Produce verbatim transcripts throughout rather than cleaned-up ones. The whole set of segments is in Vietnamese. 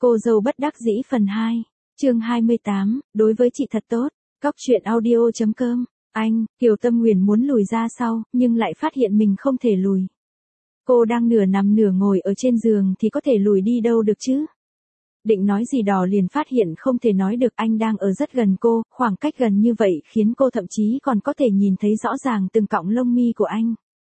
Cô dâu bất đắc dĩ phần hai, chương hai mươi tám, đối với chị thật tốt, cóc truyện audio chấm com, anh, Kiều Tâm Nguyền muốn lùi ra sau, nhưng lại phát hiện mình không thể lùi. Cô đang nửa nằm nửa ngồi ở trên giường thì có thể lùi đi đâu được chứ? Định nói gì đó liền phát hiện không thể nói được, anh đang ở rất gần cô, khoảng cách gần như vậy khiến cô thậm chí còn có thể nhìn thấy rõ ràng từng cọng lông mi của anh.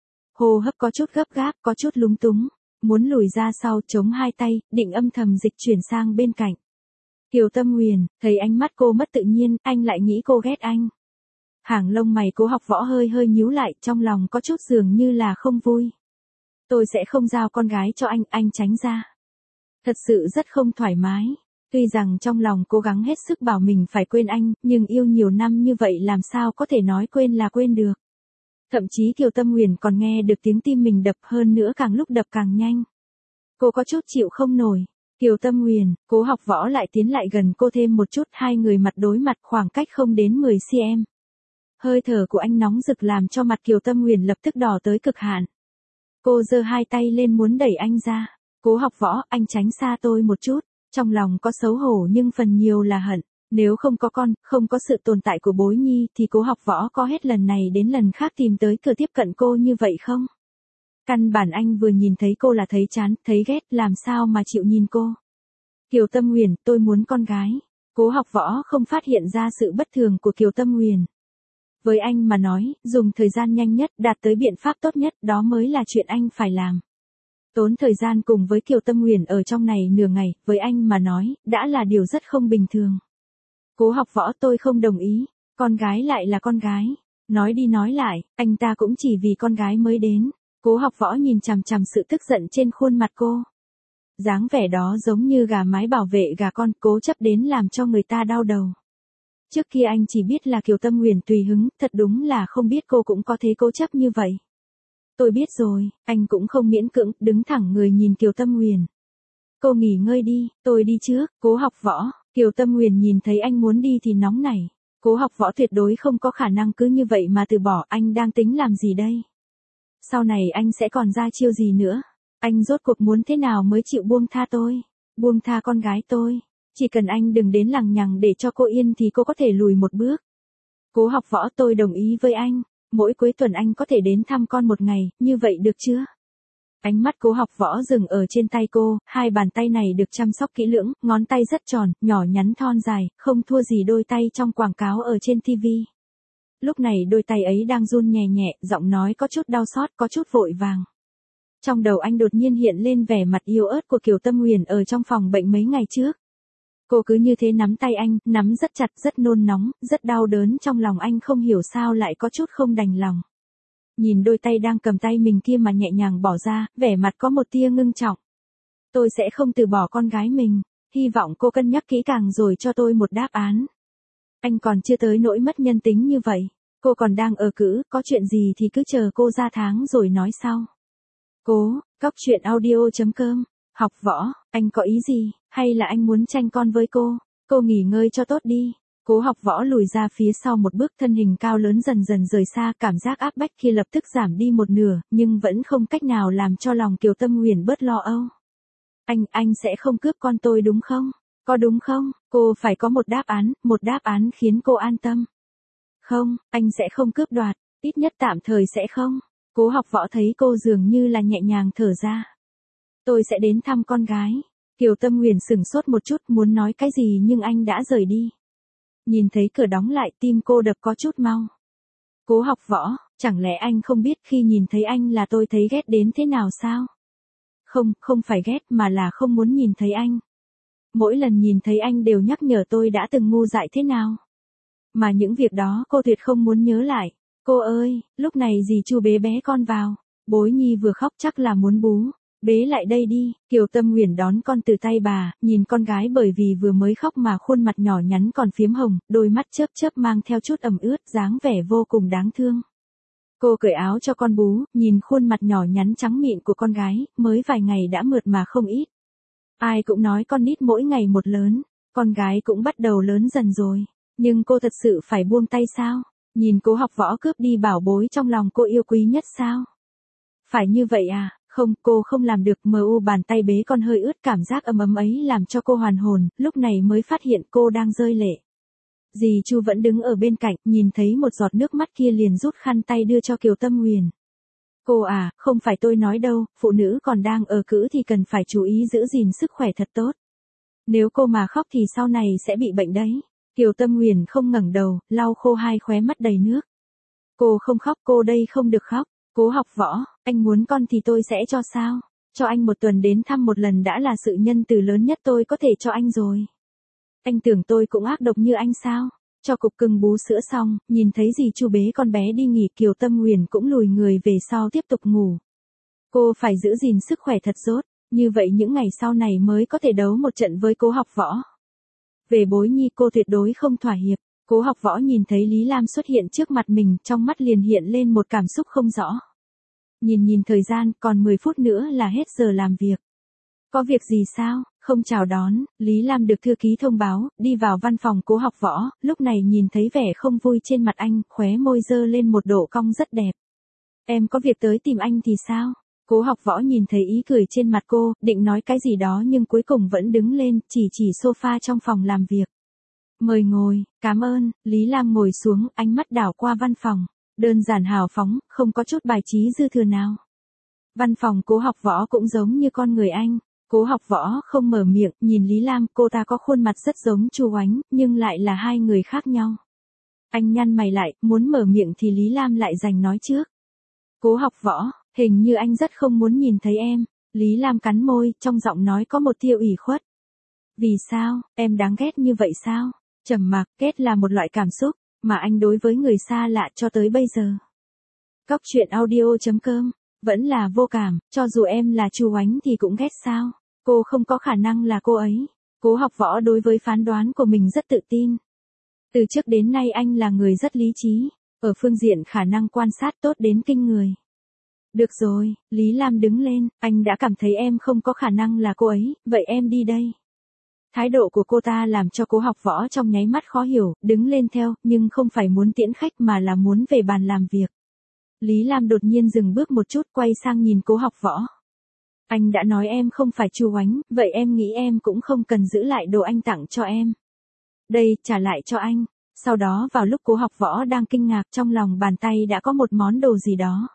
Hô hấp có chút gấp gáp, có chút lúng túng. Muốn lùi ra sau, chống hai tay, định âm thầm dịch chuyển sang bên cạnh. Kiều Tâm Nguyền, thấy ánh mắt cô mất tự nhiên, anh lại nghĩ cô ghét anh. Hàng lông mày Cố Học Võ hơi hơi nhíu lại, trong lòng có chút dường như là không vui. Tôi sẽ không giao con gái cho anh, anh tránh ra. Thật sự rất không thoải mái. Tuy rằng trong lòng cố gắng hết sức bảo mình phải quên anh, nhưng yêu nhiều năm như vậy làm sao có thể nói quên là quên được. Thậm chí Kiều Tâm Nguyền còn nghe được tiếng tim mình đập, hơn nữa càng lúc đập càng nhanh. Cô có chút chịu không nổi. Kiều Tâm Nguyền, Cố Học Võ lại tiến lại gần cô thêm một chút, hai người mặt đối mặt khoảng cách không đến mười xăng-ti-mét. Hơi thở của anh nóng rực làm cho mặt Kiều Tâm Nguyền lập tức đỏ tới cực hạn. Cô giơ hai tay lên muốn đẩy anh ra. Cố Học Võ, anh tránh xa tôi một chút. Trong lòng có xấu hổ nhưng phần nhiều là hận. Nếu không có con, không có sự tồn tại của Bối Nhi thì Cố Học Võ có hết lần này đến lần khác tìm tới cửa tiếp cận cô như vậy không? Căn bản anh vừa nhìn thấy cô là thấy chán, thấy ghét, làm sao mà chịu nhìn cô. Kiều Tâm Nguyền, tôi muốn con gái. Cố Học Võ không phát hiện ra sự bất thường của Kiều Tâm Nguyền. Với anh mà nói, dùng thời gian nhanh nhất, đạt tới biện pháp tốt nhất, đó mới là chuyện anh phải làm. Tốn thời gian cùng với Kiều Tâm Nguyền ở trong này nửa ngày, với anh mà nói, đã là điều rất không bình thường. Cố Học Võ, tôi không đồng ý, con gái lại là con gái. Nói đi nói lại, anh ta cũng chỉ vì con gái mới đến. Cố Học Võ nhìn chằm chằm sự tức giận trên khuôn mặt cô. Dáng vẻ đó giống như gà mái bảo vệ gà con, cố chấp đến làm cho người ta đau đầu. Trước kia anh chỉ biết là Kiều Tâm Nguyền tùy hứng, thật đúng là không biết cô cũng có thế cố chấp như vậy. Tôi biết rồi, anh cũng không miễn cưỡng, đứng thẳng người nhìn Kiều Tâm Nguyền. Cô nghỉ ngơi đi, tôi đi trước. Cố Học Võ, Kiều Tâm Nguyền nhìn thấy anh muốn đi thì nóng nảy. Cố Học Võ tuyệt đối không có khả năng cứ như vậy mà từ bỏ, anh đang tính làm gì đây? Sau này anh sẽ còn ra chiêu gì nữa? Anh rốt cuộc muốn thế nào mới chịu buông tha tôi? Buông tha con gái tôi? Chỉ cần anh đừng đến lằng nhằng để cho cô yên thì cô có thể lùi một bước. Cố Học Võ, tôi đồng ý với anh. Mỗi cuối tuần anh có thể đến thăm con một ngày, như vậy được chưa? Ánh mắt Cố Học Võ dừng ở trên tay cô, hai bàn tay này được chăm sóc kỹ lưỡng, ngón tay rất tròn, nhỏ nhắn thon dài, không thua gì đôi tay trong quảng cáo ở trên ti vi. Lúc này đôi tay ấy đang run nhẹ nhẹ, giọng nói có chút đau xót, có chút vội vàng. Trong đầu anh đột nhiên hiện lên vẻ mặt yếu ớt của Kiều Tâm Nguyền ở trong phòng bệnh mấy ngày trước. Cô cứ như thế nắm tay anh, nắm rất chặt, rất nôn nóng, rất đau đớn, trong lòng anh không hiểu sao lại có chút không đành lòng. Nhìn đôi tay đang cầm tay mình kia mà nhẹ nhàng bỏ ra, vẻ mặt có một tia ngưng trọng. Tôi sẽ không từ bỏ con gái mình, hy vọng cô cân nhắc kỹ càng rồi cho tôi một đáp án. Anh còn chưa tới nỗi mất nhân tính như vậy, cô còn đang ở cữ, có chuyện gì thì cứ chờ cô ra tháng rồi nói sau. Cố, cóc truyện audio chấm com, Học Võ, anh có ý gì, hay là anh muốn tranh con với cô? Cô nghỉ ngơi cho tốt đi. Cố Học Võ lùi ra phía sau một bước, thân hình cao lớn dần dần rời xa, cảm giác áp bách khi lập tức giảm đi một nửa, nhưng vẫn không cách nào làm cho lòng Kiều Tâm Nguyền bớt lo âu. Anh, anh sẽ không cướp con tôi đúng không? Có đúng không? Cô phải có một đáp án, một đáp án khiến cô an tâm. Không, anh sẽ không cướp đoạt, ít nhất tạm thời sẽ không. Cố Học Võ thấy cô dường như là nhẹ nhàng thở ra. Tôi sẽ đến thăm con gái. Kiều Tâm Nguyền sửng sốt một chút, muốn nói cái gì nhưng anh đã rời đi. Nhìn thấy cửa đóng lại, tim cô đập có chút mau. Cố Học Võ, chẳng lẽ anh không biết khi nhìn thấy anh là tôi thấy ghét đến thế nào sao? Không, không phải ghét mà là không muốn nhìn thấy anh. Mỗi lần nhìn thấy anh đều nhắc nhở tôi đã từng ngu dại thế nào. Mà những việc đó cô tuyệt không muốn nhớ lại. Cô ơi, lúc này dì Chu bế bé con vào. Bối Nhi vừa khóc chắc là muốn bú. Bế lại đây đi. Kiều Tâm Nguyền đón con từ tay bà, nhìn con gái bởi vì vừa mới khóc mà khuôn mặt nhỏ nhắn còn phiếm hồng, đôi mắt chớp chớp mang theo chút ẩm ướt, dáng vẻ vô cùng đáng thương. Cô cởi áo cho con bú, nhìn khuôn mặt nhỏ nhắn trắng mịn của con gái, mới vài ngày đã mượt mà không ít. Ai cũng nói con nít mỗi ngày một lớn, con gái cũng bắt đầu lớn dần rồi, nhưng cô thật sự phải buông tay sao? Nhìn Cố Học Võ cướp đi bảo bối trong lòng cô yêu quý nhất sao? Phải như vậy à? Không, cô không làm được. Mờ u bàn tay bế con hơi ướt, cảm giác ấm ấm ấy làm cho cô hoàn hồn, lúc này mới phát hiện cô đang rơi lệ. Dì Chu vẫn đứng ở bên cạnh, nhìn thấy một giọt nước mắt kia liền rút khăn tay đưa cho Kiều Tâm Huyền. Cô à, không phải tôi nói đâu, phụ nữ còn đang ở cữ thì cần phải chú ý giữ gìn sức khỏe thật tốt. Nếu cô mà khóc thì sau này sẽ bị bệnh đấy. Kiều Tâm Huyền không ngẩng đầu, lau khô hai khóe mắt đầy nước. Cô không khóc, cô đây không được khóc. Cố Học Võ, anh muốn con thì tôi sẽ cho sao? Cho anh một tuần đến thăm một lần đã là sự nhân từ lớn nhất tôi có thể cho anh rồi. Anh tưởng tôi cũng ác độc như anh sao? Cho cục cưng bú sữa xong, nhìn thấy dì Chu bế con bé đi nghỉ, Kiều Tâm Huyền cũng lùi người về sau tiếp tục ngủ. Cô phải giữ gìn sức khỏe thật tốt, như vậy những ngày sau này mới có thể đấu một trận với Cố Học Võ. Về Bối Nhi cô tuyệt đối không thỏa hiệp. Cố Học Võ nhìn thấy Lý Lam xuất hiện trước mặt mình, trong mắt liền hiện lên một cảm xúc không rõ. Nhìn nhìn thời gian, còn mười phút nữa là hết giờ làm việc. Có việc gì sao? Không chào đón. Lý Lam được thư ký thông báo, đi vào văn phòng Cố Học Võ, lúc này nhìn thấy vẻ không vui trên mặt anh, khóe môi dơ lên một độ cong rất đẹp. Em có việc tới tìm anh thì sao? Cố Học Võ nhìn thấy ý cười trên mặt cô, định nói cái gì đó nhưng cuối cùng vẫn đứng lên, chỉ chỉ sofa trong phòng làm việc. Mời ngồi, cảm ơn. Lý Lam ngồi xuống, ánh mắt đảo qua văn phòng. Đơn giản hào phóng, không có chút bài trí dư thừa nào. Văn phòng Cố Học Võ cũng giống như con người anh. Cố Học Võ không mở miệng, nhìn Lý Lam, cô ta có khuôn mặt rất giống Chu Oánh, nhưng lại là hai người khác nhau. Anh nhăn mày lại, muốn mở miệng thì Lý Lam lại giành nói trước. Cố Học Võ, hình như anh rất không muốn nhìn thấy em. Lý Lam cắn môi, trong giọng nói có một tia ủy khuất. Vì sao, em đáng ghét như vậy sao? Trầm mặc, ghét là một loại cảm xúc, mà anh đối với người xa lạ cho tới bây giờ. Cóc truyện audio chấm com, vẫn là vô cảm, cho dù em là Chu Oánh thì cũng ghét sao? Cô không có khả năng là cô ấy. Cố Học Võ đối với phán đoán của mình rất tự tin. Từ trước đến nay anh là người rất lý trí, ở phương diện khả năng quan sát tốt đến kinh người. Được rồi, Lý Lam đứng lên, anh đã cảm thấy em không có khả năng là cô ấy, vậy em đi đây. Thái độ của cô ta làm cho Cố Học Võ trong nháy mắt khó hiểu, đứng lên theo, nhưng không phải muốn tiễn khách mà là muốn về bàn làm việc. Lý Lam đột nhiên dừng bước một chút, quay sang nhìn Cố Học Võ. Anh đã nói em không phải Chu Oánh, vậy em nghĩ em cũng không cần giữ lại đồ anh tặng cho em. Đây, trả lại cho anh. Sau đó vào lúc Cố Học Võ đang kinh ngạc, trong lòng bàn tay đã có một món đồ gì đó.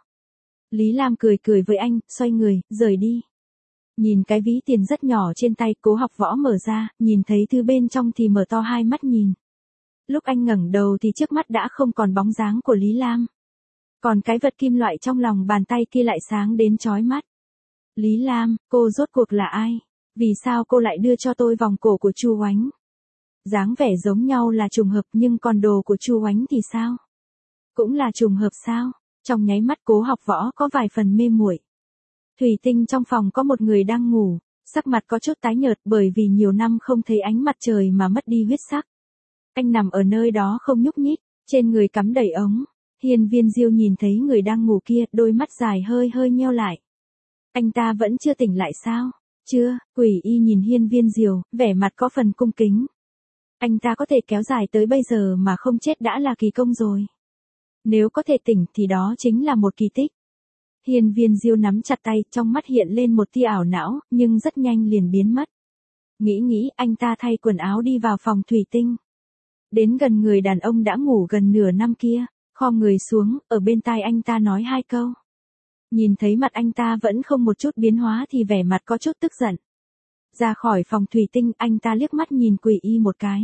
Lý Lam cười cười với anh, xoay người, rời đi. Nhìn cái ví tiền rất nhỏ trên tay, Cố Học Võ mở ra, nhìn thấy thứ bên trong thì mở to hai mắt nhìn. Lúc anh ngẩng đầu thì trước mắt đã không còn bóng dáng của Lý Lam. Còn cái vật kim loại trong lòng bàn tay kia lại sáng đến chói mắt. Lý Lam, cô rốt cuộc là ai? Vì sao cô lại đưa cho tôi vòng cổ của Chu Oánh? Dáng vẻ giống nhau là trùng hợp, nhưng còn đồ của Chu Oánh thì sao? Cũng là trùng hợp sao? Trong nháy mắt Cố Học Võ có vài phần mê muội. Thủy tinh trong phòng có một người đang ngủ, sắc mặt có chút tái nhợt bởi vì nhiều năm không thấy ánh mặt trời mà mất đi huyết sắc. Anh nằm ở nơi đó không nhúc nhích, trên người cắm đầy ống. Hiên Viên Diêu nhìn thấy người đang ngủ kia, đôi mắt dài hơi hơi nheo lại. Anh ta vẫn chưa tỉnh lại sao? Chưa. Quỷ Y nhìn Hiên Viên Diêu, vẻ mặt có phần cung kính. Anh ta có thể kéo dài tới bây giờ mà không chết đã là kỳ công rồi. Nếu có thể tỉnh thì đó chính là một kỳ tích. Hiên Viên Diêu nắm chặt tay, trong mắt hiện lên một tia ảo não, nhưng rất nhanh liền biến mất. Nghĩ nghĩ, anh ta thay quần áo đi vào phòng thủy tinh. Đến gần người đàn ông đã ngủ gần nửa năm kia, khom người xuống, ở bên tai anh ta nói hai câu. Nhìn thấy mặt anh ta vẫn không một chút biến hóa thì vẻ mặt có chút tức giận. Ra khỏi phòng thủy tinh, anh ta liếc mắt nhìn Quỷ Y một cái.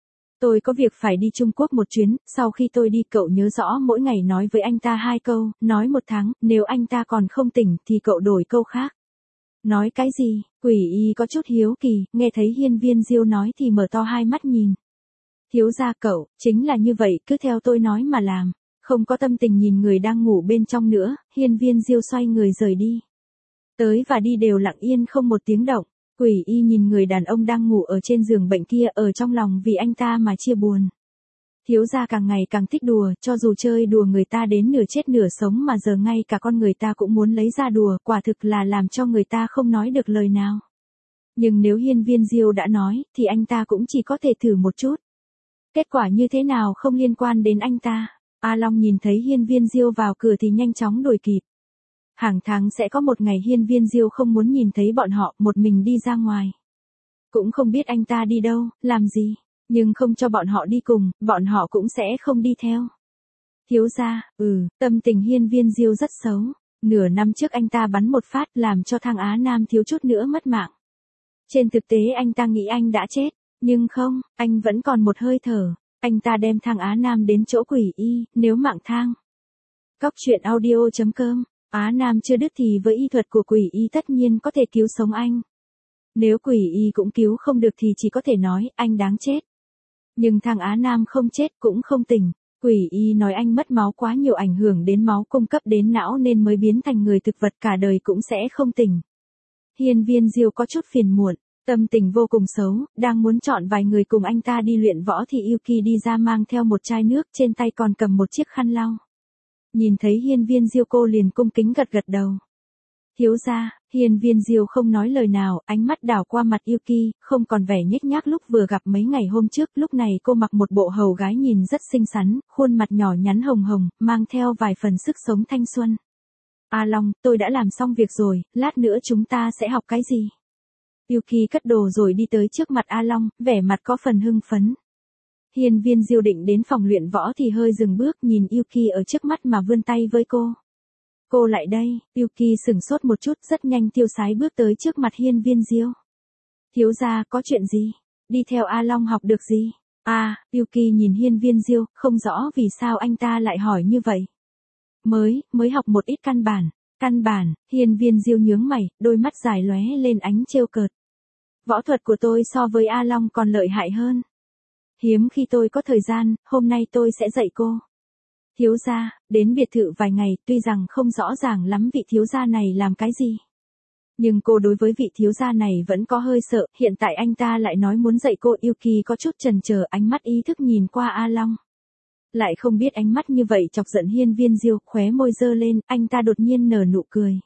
Tôi có việc phải đi Trung Quốc một chuyến, sau khi tôi đi cậu nhớ rõ mỗi ngày nói với anh ta hai câu, nói một tháng, nếu anh ta còn không tỉnh thì cậu đổi câu khác. Nói cái gì? Quỷ Y có chút hiếu kỳ, nghe thấy Hiên Viên Diêu nói thì mở to hai mắt nhìn. Thiếu gia cậu, chính là như vậy, cứ theo tôi nói mà làm. Không có tâm tình nhìn người đang ngủ bên trong nữa, Hiên Viên Diêu xoay người rời đi. Tới và đi đều lặng yên không một tiếng động. Quỷ Y nhìn người đàn ông đang ngủ ở trên giường bệnh kia, ở trong lòng vì anh ta mà chia buồn. Thiếu gia càng ngày càng thích đùa, cho dù chơi đùa người ta đến nửa chết nửa sống mà giờ ngay cả con người ta cũng muốn lấy ra đùa, quả thực là làm cho người ta không nói được lời nào. Nhưng nếu Hiên Viên Diêu đã nói, thì anh ta cũng chỉ có thể thử một chút. Kết quả như thế nào không liên quan đến anh ta. A Long nhìn thấy Hiên Viên Diêu vào cửa thì nhanh chóng đuổi kịp. Hàng tháng sẽ có một ngày Hiên Viên Diêu không muốn nhìn thấy bọn họ, một mình đi ra ngoài. Cũng không biết anh ta đi đâu, làm gì, nhưng không cho bọn họ đi cùng, bọn họ cũng sẽ không đi theo. Thiếu gia, ừ, tâm tình Hiên Viên Diêu rất xấu. Nửa năm trước anh ta bắn một phát làm cho Thang Á Nam thiếu chút nữa mất mạng. Trên thực tế anh ta nghĩ anh đã chết, nhưng không, anh vẫn còn một hơi thở. Anh ta đem Thang Á Nam đến chỗ Quỷ Y, nếu mạng thang. Cóc truyện audio chấm com, Á Nam chưa đứt thì với y thuật của Quỷ Y tất nhiên có thể cứu sống anh. Nếu Quỷ Y cũng cứu không được thì chỉ có thể nói anh đáng chết. Nhưng Thang Á Nam không chết cũng không tỉnh. Quỷ Y nói anh mất máu quá nhiều ảnh hưởng đến máu cung cấp đến não nên mới biến thành người thực vật cả đời cũng sẽ không tỉnh. Hiên Viên Diêu có chút phiền muộn, tâm tình vô cùng xấu, đang muốn chọn vài người cùng anh ta đi luyện võ thì Yuki đi ra mang theo một chai nước, trên tay còn cầm một chiếc khăn lau. Nhìn thấy Hiên Viên Diêu cô liền cung kính gật gật đầu. Thiếu gia, Hiên Viên Diêu không nói lời nào, ánh mắt đảo qua mặt Yuki, không còn vẻ nhếch nhác lúc vừa gặp mấy ngày hôm trước, lúc này cô mặc một bộ hầu gái nhìn rất xinh xắn, khuôn mặt nhỏ nhắn hồng hồng, mang theo vài phần sức sống thanh xuân. A Long, tôi đã làm xong việc rồi, lát nữa chúng ta sẽ học cái gì? Yuki cất đồ rồi đi tới trước mặt A Long, vẻ mặt có phần hưng phấn. Hiên Viên Diêu định đến phòng luyện võ thì hơi dừng bước nhìn Yuki ở trước mắt mà vươn tay với cô. Cô lại đây, Yuki sửng sốt một chút rất nhanh tiêu sái bước tới trước mặt Hiên Viên Diêu. Thiếu gia có chuyện gì? Đi theo A Long học được gì? À, Yuki nhìn Hiên Viên Diêu, không rõ vì sao anh ta lại hỏi như vậy. Mới, mới học một ít căn bản. Căn bản, Hiên Viên Diêu nhướng mày, đôi mắt dài lóe lên ánh trêu cợt. Võ thuật của tôi so với A Long còn lợi hại hơn. Hiếm khi tôi có thời gian, hôm nay tôi sẽ dạy cô. Thiếu gia, đến biệt thự vài ngày, tuy rằng không rõ ràng lắm vị thiếu gia này làm cái gì. Nhưng cô đối với vị thiếu gia này vẫn có hơi sợ, hiện tại anh ta lại nói muốn dạy cô. Yuki có chút chần chờ, ánh mắt ý thức nhìn qua A Long. Lại không biết ánh mắt như vậy chọc giận Hiên Viên Diêu, khóe môi dơ lên, anh ta đột nhiên nở nụ cười.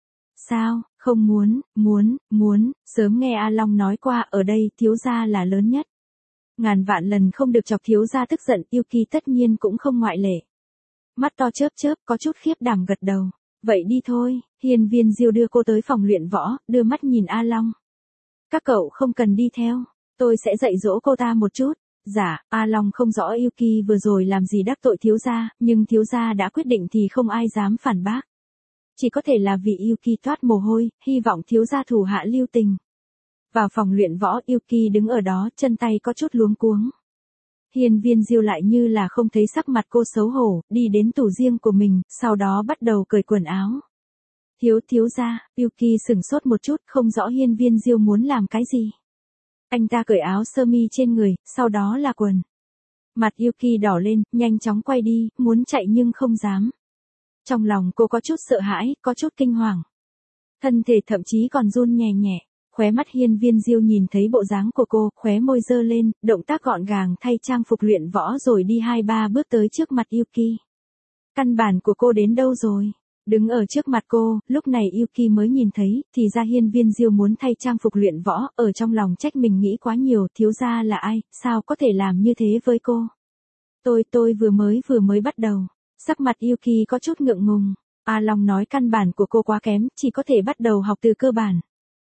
Sao, không muốn, muốn, muốn, sớm nghe A Long nói qua, ở đây thiếu gia là lớn nhất. Ngàn vạn lần không được chọc thiếu gia tức giận, Yuki tất nhiên cũng không ngoại lệ. Mắt to chớp chớp, có chút khiếp đảm gật đầu. Vậy đi thôi, Hiên Viên Diêu đưa cô tới phòng luyện võ, đưa mắt nhìn A Long. Các cậu không cần đi theo, tôi sẽ dạy dỗ cô ta một chút. Dạ, A Long không rõ Yuki vừa rồi làm gì đắc tội thiếu gia, nhưng thiếu gia đã quyết định thì không ai dám phản bác. Chỉ có thể là vì Yuki toát mồ hôi, hy vọng thiếu gia thủ hạ lưu tình. Vào phòng luyện võ, Yuki đứng ở đó, chân tay có chút luống cuống. Hiên Viên Diêu lại như là không thấy sắc mặt cô xấu hổ, đi đến tủ riêng của mình, sau đó bắt đầu cởi quần áo. Thiếu thiếu gia, Yuki sửng sốt một chút, không rõ Hiên Viên Diêu muốn làm cái gì. Anh ta cởi áo sơ mi trên người, sau đó là quần. Mặt Yuki đỏ lên, nhanh chóng quay đi, muốn chạy nhưng không dám. Trong lòng cô có chút sợ hãi, có chút kinh hoàng. Thân thể thậm chí còn run nhẹ nhẹ. Khóe mắt Hiên Viên Diêu nhìn thấy bộ dáng của cô, khóe môi dơ lên, động tác gọn gàng thay trang phục luyện võ rồi đi hai ba bước tới trước mặt Yuki. Căn bản của cô đến đâu rồi? Đứng ở trước mặt cô, lúc này Yuki mới nhìn thấy, thì ra Hiên Viên Diêu muốn thay trang phục luyện võ, ở trong lòng trách mình nghĩ quá nhiều, thiếu gia là ai, sao có thể làm như thế với cô? Tôi, tôi vừa mới vừa mới bắt đầu. Sắc mặt Yuki có chút ngượng ngùng. A Long nói căn bản của cô quá kém, chỉ có thể bắt đầu học từ cơ bản.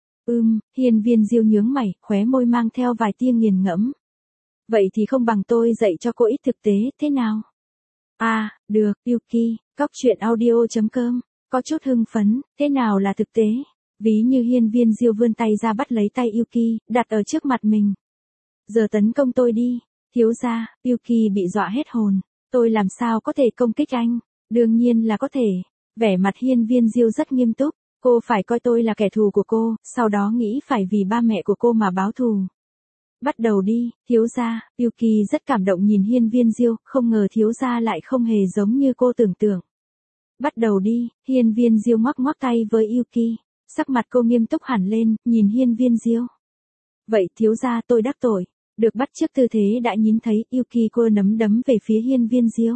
Ừm, Hiên Viên Diêu nhướng mày, khóe môi mang theo vài tia nghiền ngẫm. Vậy thì không bằng tôi dạy cho cô ít thực tế, thế nào? À, được, Yuki, cóc truyện audio chấm com, có chút hưng phấn, thế nào là thực tế? Ví như Hiên Viên Diêu vươn tay ra bắt lấy tay Yuki, đặt ở trước mặt mình. Giờ tấn công tôi đi, thiếu gia, Yuki bị dọa hết hồn. Tôi làm sao có thể công kích anh? Đương nhiên là có thể. Vẻ mặt Hiên Viên Diêu rất nghiêm túc. Cô phải coi tôi là kẻ thù của cô, sau đó nghĩ phải vì ba mẹ của cô mà báo thù. Bắt đầu đi, thiếu gia. Yuki rất cảm động nhìn Hiên Viên Diêu, không ngờ thiếu gia lại không hề giống như cô tưởng tượng. Bắt đầu đi, Hiên Viên Diêu ngoắc ngoắc tay với Yuki. Sắc mặt cô nghiêm túc hẳn lên, nhìn Hiên Viên Diêu. Vậy thiếu gia tôi đắc tội. Được bắt chước tư thế đã nhìn thấy, Yuki cô nắm đấm về phía Hiên Viên Diêu.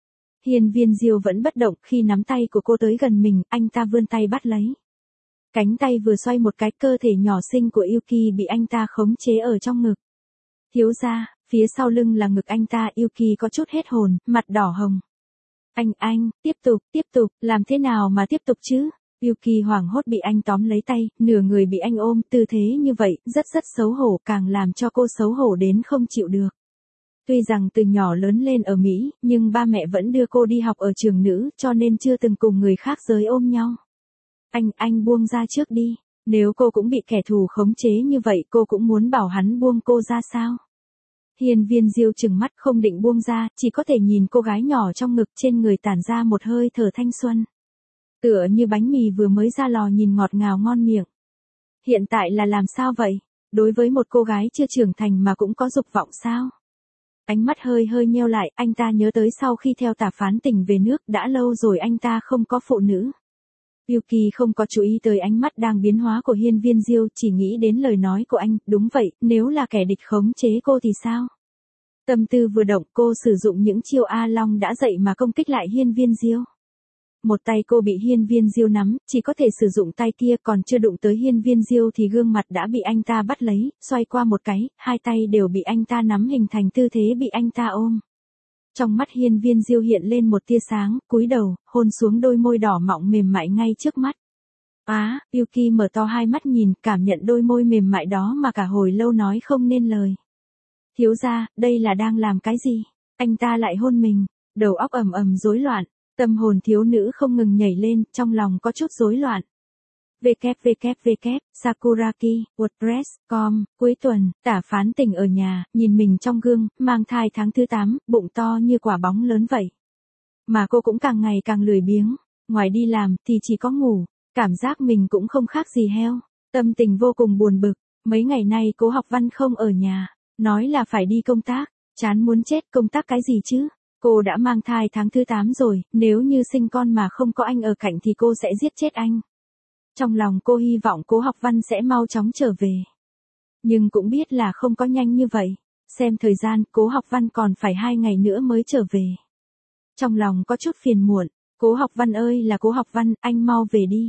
Hiên Viên Diêu vẫn bất động, khi nắm tay của cô tới gần mình, anh ta vươn tay bắt lấy. Cánh tay vừa xoay một cái, cơ thể nhỏ xinh của Yuki bị anh ta khống chế ở trong ngực. Thiếu gia, phía sau lưng là ngực anh ta, Yuki có chút hết hồn, mặt đỏ hồng. Anh anh, tiếp tục, tiếp tục, làm thế nào mà tiếp tục chứ? Yuki hoảng hốt bị anh tóm lấy tay, nửa người bị anh ôm, tư thế như vậy, rất rất xấu hổ, càng làm cho cô xấu hổ đến không chịu được. Tuy rằng từ nhỏ lớn lên ở Mỹ, nhưng ba mẹ vẫn đưa cô đi học ở trường nữ, cho nên chưa từng cùng người khác giới ôm nhau. Anh, anh buông ra trước đi. Nếu cô cũng bị kẻ thù khống chế như vậy, cô cũng muốn bảo hắn buông cô ra sao? Hiên Viên Diêu trừng mắt không định buông ra, chỉ có thể nhìn cô gái nhỏ trong ngực trên người tản ra một hơi thở thanh xuân. Tựa như bánh mì vừa mới ra lò nhìn ngọt ngào ngon miệng. Hiện tại là làm sao vậy? Đối với một cô gái chưa trưởng thành mà cũng có dục vọng sao? Ánh mắt hơi hơi nheo lại, anh ta nhớ tới sau khi theo Tả Phán Tình về nước, đã lâu rồi anh ta không có phụ nữ. Yuki không có chú ý tới ánh mắt đang biến hóa của Hiên Viên Diêu, chỉ nghĩ đến lời nói của anh, đúng vậy, nếu là kẻ địch khống chế cô thì sao? Tâm tư vừa động, cô sử dụng những chiêu A Long đã dạy mà công kích lại Hiên Viên Diêu. Một tay cô bị Hiên Viên Diêu nắm, chỉ có thể sử dụng tay kia, còn chưa đụng tới Hiên Viên Diêu thì gương mặt đã bị anh ta bắt lấy, xoay qua một cái, hai tay đều bị anh ta nắm hình thành tư thế bị anh ta ôm. Trong mắt Hiên Viên Diêu hiện lên một tia sáng, cúi đầu, hôn xuống đôi môi đỏ mọng mềm mại ngay trước mắt. Á, à, Yuki mở to hai mắt nhìn, cảm nhận đôi môi mềm mại đó mà cả hồi lâu nói không nên lời. Thiếu gia, đây là đang làm cái gì? Anh ta lại hôn mình, đầu óc ầm ầm rối loạn, tâm hồn thiếu nữ không ngừng nhảy lên, trong lòng có chút rối loạn. vê kép vê kép vê kép, Sakuraki, WordPress, com, cuối tuần, Tả Phán Tình ở nhà, nhìn mình trong gương, mang thai tháng thứ tám, bụng to như quả bóng lớn vậy. Mà cô cũng càng ngày càng lười biếng, ngoài đi làm thì chỉ có ngủ, cảm giác mình cũng không khác gì heo, tâm tình vô cùng buồn bực, mấy ngày nay Cố Học Văn không ở nhà, nói là phải đi công tác, chán muốn chết, công tác cái gì chứ? Cô đã mang thai tháng thứ tám rồi, nếu như sinh con mà không có anh ở cạnh thì cô sẽ giết chết anh. Trong lòng cô hy vọng Cố Học Văn sẽ mau chóng trở về. Nhưng cũng biết là không có nhanh như vậy. Xem thời gian, Cố Học Văn còn phải hai ngày nữa mới trở về. Trong lòng có chút phiền muộn. Cố Học Văn ơi là Cố Học Văn, anh mau về đi.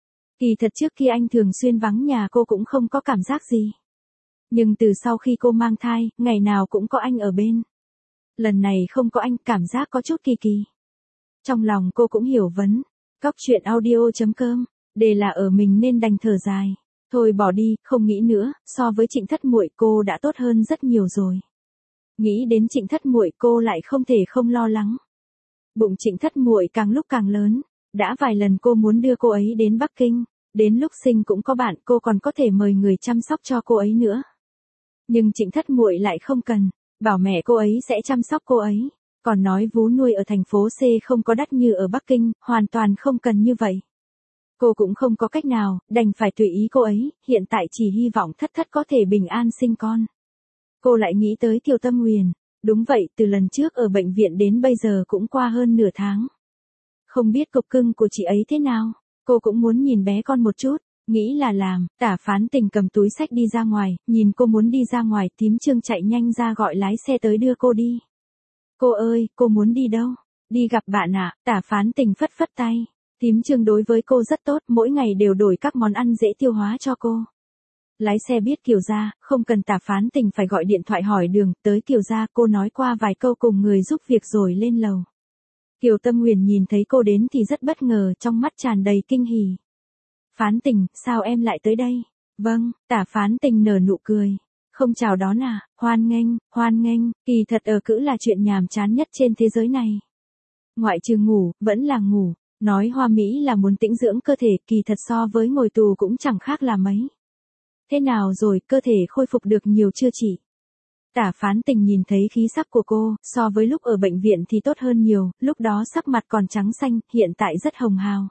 Kỳ thật trước khi anh thường xuyên vắng nhà cô cũng không có cảm giác gì. Nhưng từ sau khi cô mang thai, ngày nào cũng có anh ở bên. Lần này không có anh, cảm giác có chút kỳ kỳ. Trong lòng cô cũng hiểu vấn. Góc truyện audio chấm com. Đề là ở mình nên đành thở dài. Thôi bỏ đi, không nghĩ nữa, so với Trịnh Thất Muội cô đã tốt hơn rất nhiều rồi. Nghĩ đến Trịnh Thất Muội cô lại không thể không lo lắng. Bụng Trịnh Thất Muội càng lúc càng lớn, đã vài lần cô muốn đưa cô ấy đến Bắc Kinh, đến lúc sinh cũng có bạn, cô còn có thể mời người chăm sóc cho cô ấy nữa. Nhưng Trịnh Thất Muội lại không cần, bảo mẹ cô ấy sẽ chăm sóc cô ấy, còn nói vú nuôi ở thành phố C không có đắt như ở Bắc Kinh, hoàn toàn không cần như vậy. Cô cũng không có cách nào, đành phải tùy ý cô ấy, hiện tại chỉ hy vọng Thất Thất có thể bình an sinh con. Cô lại nghĩ tới Kiều Tâm Huyền, đúng vậy, từ lần trước ở bệnh viện đến bây giờ cũng qua hơn nửa tháng. Không biết cục cưng của chị ấy thế nào, cô cũng muốn nhìn bé con một chút, nghĩ là làm, Tả Phán Tình cầm túi xách đi ra ngoài, nhìn cô muốn đi ra ngoài, Tím Trương chạy nhanh ra gọi lái xe tới đưa cô đi. Cô ơi, cô muốn đi đâu? Đi gặp bạn ạ, à? Tả Phán Tình phất phất tay. Tím Trương đối với cô rất tốt, mỗi ngày đều đổi các món ăn dễ tiêu hóa cho cô. Lái xe biết Kiều gia, không cần Tả Phán Tình phải gọi điện thoại hỏi đường, tới Kiều gia cô nói qua vài câu cùng người giúp việc rồi lên lầu. Kiều Tâm Huyền nhìn thấy cô đến thì rất bất ngờ, trong mắt tràn đầy kinh hỉ. Phán Tình, sao em lại tới đây? Vâng, Tả Phán Tình nở nụ cười. Không chào đón à, hoan nghênh, hoan nghênh, kỳ thật ở cữ là chuyện nhàm chán nhất trên thế giới này. Ngoại trừ ngủ, vẫn là ngủ. Nói hoa mỹ là muốn tĩnh dưỡng cơ thể, kỳ thật so với ngồi tù cũng chẳng khác là mấy. Thế nào rồi, cơ thể khôi phục được nhiều chưa chị? Tả Phán Tình nhìn thấy khí sắc của cô, so với lúc ở bệnh viện thì tốt hơn nhiều, lúc đó sắc mặt còn trắng xanh, hiện tại rất hồng hào.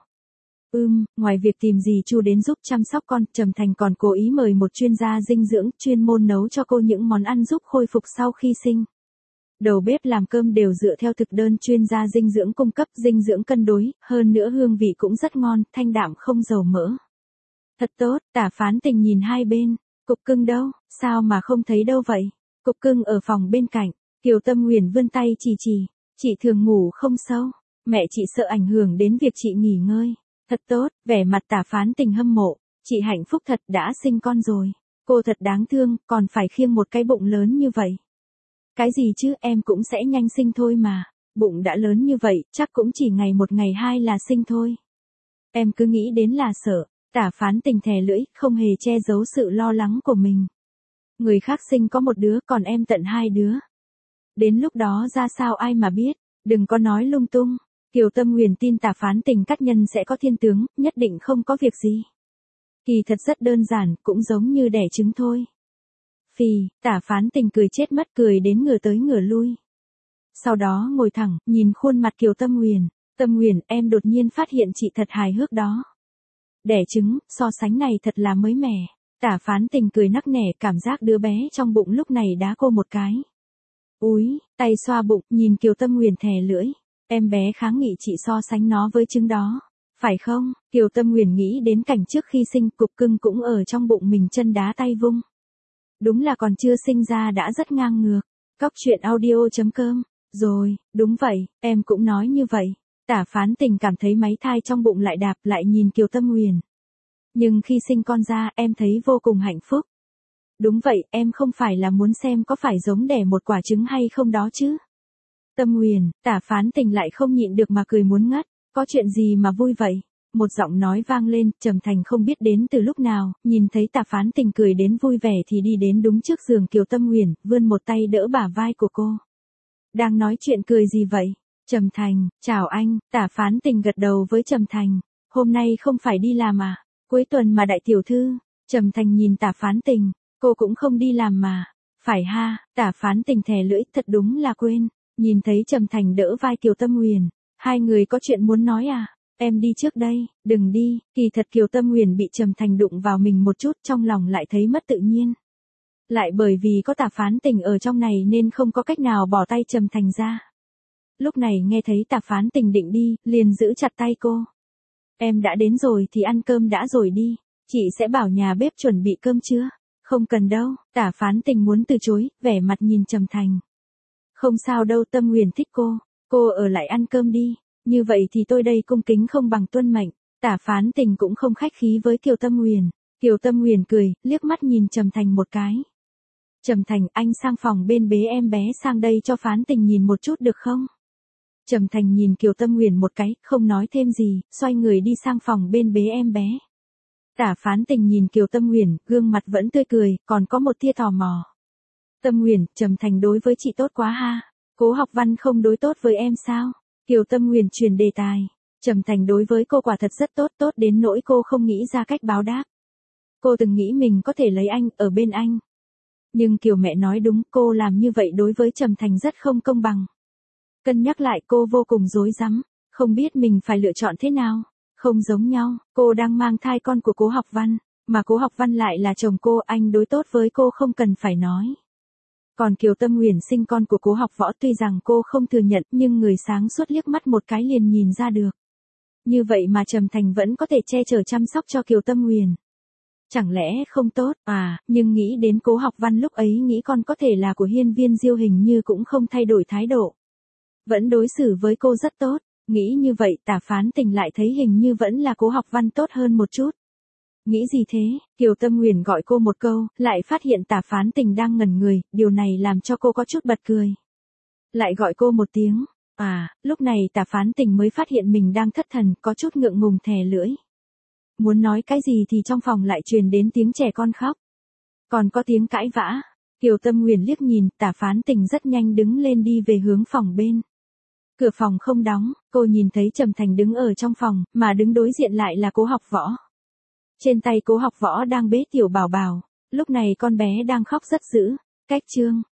Ừm, ngoài việc tìm dì Chu đến giúp chăm sóc con, Trầm Thành còn cố ý mời một chuyên gia dinh dưỡng, chuyên môn nấu cho cô những món ăn giúp khôi phục sau khi sinh. Đầu bếp làm cơm đều dựa theo thực đơn chuyên gia dinh dưỡng cung cấp, dinh dưỡng cân đối, hơn nữa hương vị cũng rất ngon, thanh đạm không dầu mỡ. Thật tốt, Tả Phán Tình nhìn hai bên, cục cưng đâu, sao mà không thấy đâu vậy? Cục cưng ở phòng bên cạnh, Kiều Tâm Huyền vươn tay chỉ chỉ, chị thường ngủ không sâu, mẹ chị sợ ảnh hưởng đến việc chị nghỉ ngơi. Thật tốt, vẻ mặt Tả Phán Tình hâm mộ, chị hạnh phúc thật đã sinh con rồi, cô thật đáng thương, còn phải khiêng một cái bụng lớn như vậy. Cái gì chứ, em cũng sẽ nhanh sinh thôi mà, bụng đã lớn như vậy, chắc cũng chỉ ngày một ngày hai là sinh thôi. Em cứ nghĩ đến là sợ. Tả Phán Tình thè lưỡi, không hề che giấu sự lo lắng của mình. Người khác sinh có một đứa, còn em tận hai đứa. Đến lúc đó ra sao ai mà biết, đừng có nói lung tung. Kiều Tâm Huyền tin Tả Phán Tình cắt nhân sẽ có thiên tướng, nhất định không có việc gì. Kỳ thật rất đơn giản, cũng giống như đẻ trứng thôi. Phì, Tả Phán Tình cười chết mất, cười đến ngửa tới ngửa lui. Sau đó ngồi thẳng, nhìn khuôn mặt Kiều Tâm Huyền. Tâm Huyền, em đột nhiên phát hiện chị thật hài hước đó. Đẻ trứng, so sánh này thật là mới mẻ. Tả Phán Tình cười nắc nẻ, cảm giác đứa bé trong bụng lúc này đá cô một cái. Úi, tay xoa bụng, nhìn Kiều Tâm Huyền thè lưỡi. Em bé kháng nghị chị so sánh nó với trứng đó. Phải không? Kiều Tâm Huyền nghĩ đến cảnh trước khi sinh, cục cưng cũng ở trong bụng mình chân đá tay vung. Đúng là còn chưa sinh ra đã rất ngang ngược. Cóc truyện audio chấm com. Rồi, đúng vậy, em cũng nói như vậy. Tả Phán Tình cảm thấy máy thai trong bụng lại đạp, lại nhìn Kiều Tâm Huyền. Nhưng khi sinh con ra, em thấy vô cùng hạnh phúc. Đúng vậy, em không phải là muốn xem có phải giống đẻ một quả trứng hay không đó chứ. Tâm Huyền, Tả Phán Tình lại không nhịn được mà cười muốn ngất. Có chuyện gì mà vui vậy? Một giọng nói vang lên, Trầm Thành không biết đến từ lúc nào, nhìn thấy Tả Phán Tình cười đến vui vẻ thì đi đến đúng trước giường Kiều Tâm Huyền, vươn một tay đỡ bả vai của cô. Đang nói chuyện cười gì vậy? Trầm Thành, chào anh. Tả Phán Tình gật đầu với Trầm Thành. Hôm nay không phải đi làm à? Cuối tuần mà đại tiểu thư. Trầm Thành nhìn Tả Phán Tình. Cô cũng không đi làm mà. Phải ha, Tả Phán Tình thè lưỡi, thật đúng là quên. Nhìn thấy Trầm Thành đỡ vai Kiều Tâm Huyền. Hai người có chuyện muốn nói à? Em đi trước đây, đừng đi. Kỳ thật Kiều Tâm Huyền bị Trầm Thành đụng vào mình một chút, trong lòng lại thấy mất tự nhiên. Lại bởi vì có Tả Phán Tình ở trong này nên không có cách nào bỏ tay Trầm Thành ra. Lúc này nghe thấy Tả Phán Tình định đi, liền giữ chặt tay cô. Em đã đến rồi thì ăn cơm đã rồi đi. Chị sẽ bảo nhà bếp chuẩn bị cơm chưa? Không cần đâu. Tả Phán Tình muốn từ chối, vẻ mặt nhìn Trầm Thành. Không sao đâu, Tâm Huyền thích cô. Cô ở lại ăn cơm đi. Như vậy thì tôi đây cung kính không bằng tuân mệnh. Tả Phán Tình cũng không khách khí với Kiều Tâm Huyền. Kiều Tâm Huyền cười, liếc mắt nhìn Trầm Thành một cái. Trầm Thành, anh sang phòng bên bế em bé sang đây cho Phán Tình nhìn một chút được không? Trầm Thành nhìn Kiều Tâm Huyền một cái, không nói thêm gì, xoay người đi sang phòng bên bế em bé. Tả Phán Tình nhìn Kiều Tâm Huyền, gương mặt vẫn tươi cười, còn có một tia tò mò. Tâm Huyền, Trầm Thành đối với chị tốt quá ha. Cố Học Văn không đối tốt với em sao? Kiều Tâm Huyền chuyển đề tài. Trầm Thành đối với cô quả thật rất tốt, tốt đến nỗi cô không nghĩ ra cách báo đáp. Cô từng nghĩ mình có thể lấy anh, ở bên anh. Nhưng Kiều mẹ nói đúng, cô làm như vậy đối với Trầm Thành rất không công bằng. Cân nhắc lại cô vô cùng rối rắm, không biết mình phải lựa chọn thế nào. Không giống nhau, cô đang mang thai con của Cố Học Văn, mà Cố Học Văn lại là chồng cô, anh đối tốt với cô không cần phải nói. Còn Kiều Tâm Huyền sinh con của Cố Học Võ, tuy rằng cô không thừa nhận nhưng người sáng suốt liếc mắt một cái liền nhìn ra được. Như vậy mà Trầm Thành vẫn có thể che chở chăm sóc cho Kiều Tâm Huyền. Chẳng lẽ không tốt à, nhưng nghĩ đến Cố Học Văn lúc ấy nghĩ con có thể là của Hiên Viên Diêu hình như cũng không thay đổi thái độ. Vẫn đối xử với cô rất tốt, nghĩ như vậy Tả Phán Tình lại thấy hình như vẫn là Cố Học Văn tốt hơn một chút. Nghĩ gì thế, Kiều Tâm Huyền gọi cô một câu, lại phát hiện Tả Phán Tình đang ngẩn người, điều này làm cho cô có chút bật cười. Lại gọi cô một tiếng, à, lúc này Tả Phán Tình mới phát hiện mình đang thất thần, có chút ngượng ngùng thè lưỡi. Muốn nói cái gì thì trong phòng lại truyền đến tiếng trẻ con khóc. Còn có tiếng cãi vã. Kiều Tâm Huyền liếc nhìn, Tả Phán Tình rất nhanh đứng lên đi về hướng phòng bên. Cửa phòng không đóng, cô nhìn thấy Trầm Thành đứng ở trong phòng, mà đứng đối diện lại là Cố Học Võ. Trên tay Cố Học Võ đang bế tiểu bảo bảo, lúc này con bé đang khóc rất dữ. Cách chương